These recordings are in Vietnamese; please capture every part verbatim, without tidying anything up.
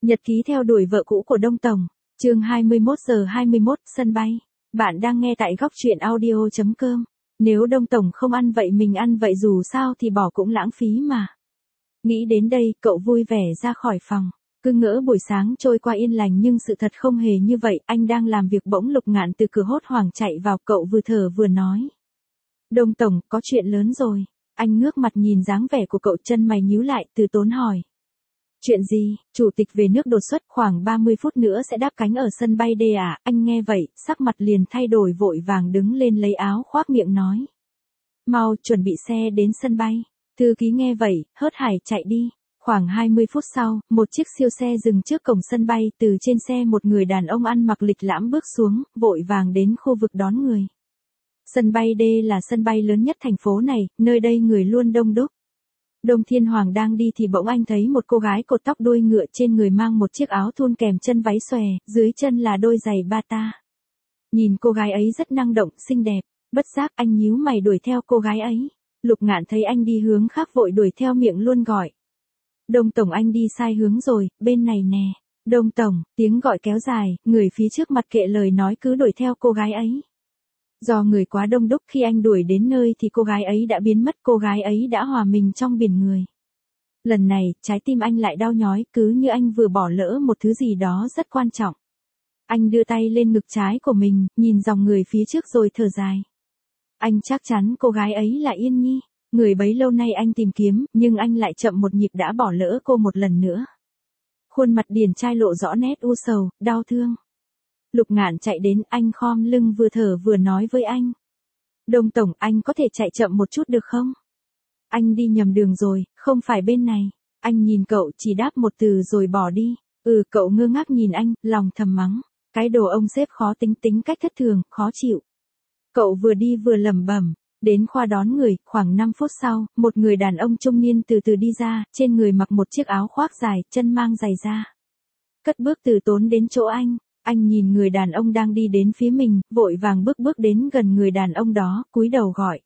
Nhật ký theo đuổi vợ cũ của Đông Tổng, chương hai mươi mốt giờ hai mươi mốt, sân bay. Bạn đang nghe tại góc truyện audio chấm com. Nếu Đông Tổng không ăn vậy mình ăn vậy dù sao thì bỏ cũng lãng phí mà. Nghĩ đến đây, cậu vui vẻ ra khỏi phòng. Cứ ngỡ buổi sáng trôi qua yên lành nhưng sự thật không hề như vậy. Anh đang làm việc bỗng Lục Ngạn từ cửa hốt hoảng chạy vào, cậu vừa thở vừa nói. Đông Tổng, có chuyện lớn rồi. Anh ngước mặt nhìn dáng vẻ của cậu, chân mày nhíu lại, từ tốn hỏi. Chuyện gì? Chủ tịch về nước đột xuất, khoảng ba mươi phút nữa sẽ đáp cánh ở sân bay D à? Anh nghe vậy, sắc mặt liền thay đổi, vội vàng đứng lên lấy áo khoác miệng nói. Mau, chuẩn bị xe đến sân bay. Thư ký nghe vậy, hớt hải chạy đi. Khoảng hai mươi phút sau, một chiếc siêu xe dừng trước cổng sân bay, từ trên xe một người đàn ông ăn mặc lịch lãm bước xuống, vội vàng đến khu vực đón người. Sân bay D là sân bay lớn nhất thành phố này, nơi đây người luôn đông đúc. Đông Thiên Hoàng đang đi thì bỗng anh thấy một cô gái cột tóc đuôi ngựa, trên người mang một chiếc áo thun kèm chân váy xòe, dưới chân là đôi giày bata. Nhìn cô gái ấy rất năng động, xinh đẹp, bất giác anh nhíu mày đuổi theo cô gái ấy. Lục Ngạn thấy anh đi hướng khác vội đuổi theo, miệng luôn gọi. Đông Tổng, anh đi sai hướng rồi, bên này nè. Đông Tổng, tiếng gọi kéo dài, người phía trước mặt kệ lời nói cứ đuổi theo cô gái ấy. Do người quá đông đúc, khi anh đuổi đến nơi thì cô gái ấy đã biến mất, cô gái ấy đã hòa mình trong biển người. Lần này, trái tim anh lại đau nhói, cứ như anh vừa bỏ lỡ một thứ gì đó rất quan trọng. Anh đưa tay lên ngực trái của mình, nhìn dòng người phía trước rồi thở dài. Anh chắc chắn cô gái ấy là Yên Nhi, người bấy lâu nay anh tìm kiếm, nhưng anh lại chậm một nhịp đã bỏ lỡ cô một lần nữa. Khuôn mặt điển trai lộ rõ nét u sầu, đau thương. Lục Ngạn chạy đến, anh khom lưng vừa thở vừa nói với anh. Đông Tổng, anh có thể chạy chậm một chút được không? Anh đi nhầm đường rồi, không phải bên này. Anh nhìn cậu, chỉ đáp một từ rồi bỏ đi. Ừ, cậu ngơ ngác nhìn anh, lòng thầm mắng. Cái đồ ông sếp khó tính, tính cách thất thường, khó chịu. Cậu vừa đi vừa lẩm bẩm. Đến khoa đón người, khoảng năm phút sau, một người đàn ông trung niên từ từ đi ra, trên người mặc một chiếc áo khoác dài, chân mang giày da. Cất bước từ tốn đến chỗ anh. Anh nhìn người đàn ông đang đi đến phía mình, vội vàng bước bước đến gần người đàn ông đó, cúi đầu gọi.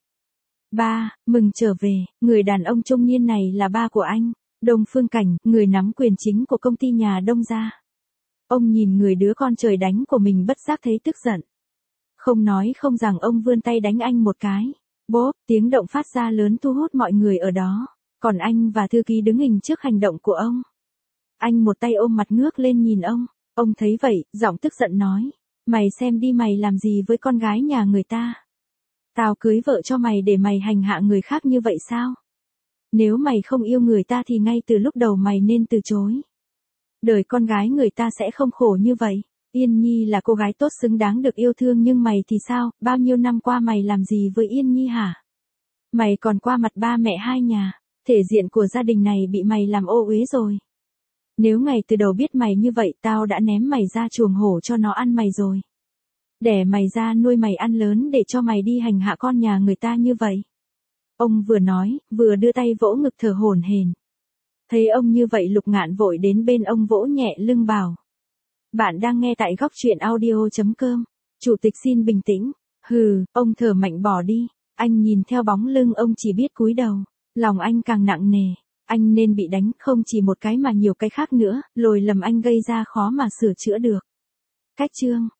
Ba, mừng trở về. Người đàn ông trung niên này là ba của anh, Đông Phương Cảnh, người nắm quyền chính của công ty nhà Đông gia. Ông nhìn người đứa con trời đánh của mình bất giác thấy tức giận. Không nói không rằng ông vươn tay đánh anh một cái. Bốp, tiếng động phát ra lớn thu hút mọi người ở đó. Còn anh và thư ký đứng hình trước hành động của ông. Anh một tay ôm mặt ngước lên nhìn ông. Ông thấy vậy, giọng tức giận nói. Mày xem đi, mày làm gì với con gái nhà người ta? Tao cưới vợ cho mày để mày hành hạ người khác như vậy sao? Nếu mày không yêu người ta thì ngay từ lúc đầu mày nên từ chối. Đời con gái người ta sẽ không khổ như vậy. Yên Nhi là cô gái tốt xứng đáng được yêu thương, nhưng mày thì sao? Bao nhiêu năm qua mày làm gì với Yên Nhi hả? Mày còn qua mặt ba mẹ hai nhà. Thể diện của gia đình này bị mày làm ô uế rồi. Nếu ngày từ đầu biết mày như vậy, tao đã ném mày ra chuồng hổ cho nó ăn mày rồi. Đẻ mày ra nuôi mày ăn lớn để cho mày đi hành hạ con nhà người ta như vậy. Ông vừa nói, vừa đưa tay vỗ ngực thở hổn hển. Thấy ông như vậy, Lục Ngạn vội đến bên ông vỗ nhẹ lưng bảo. Bạn đang nghe tại góc truyện audio chấm com. Chủ tịch xin bình tĩnh. Hừ, ông thở mạnh bỏ đi. Anh nhìn theo bóng lưng ông chỉ biết cúi đầu. Lòng anh càng nặng nề. Anh nên bị đánh, không chỉ một cái mà nhiều cái khác nữa, lỗi lầm anh gây ra khó mà sửa chữa được. Cách chương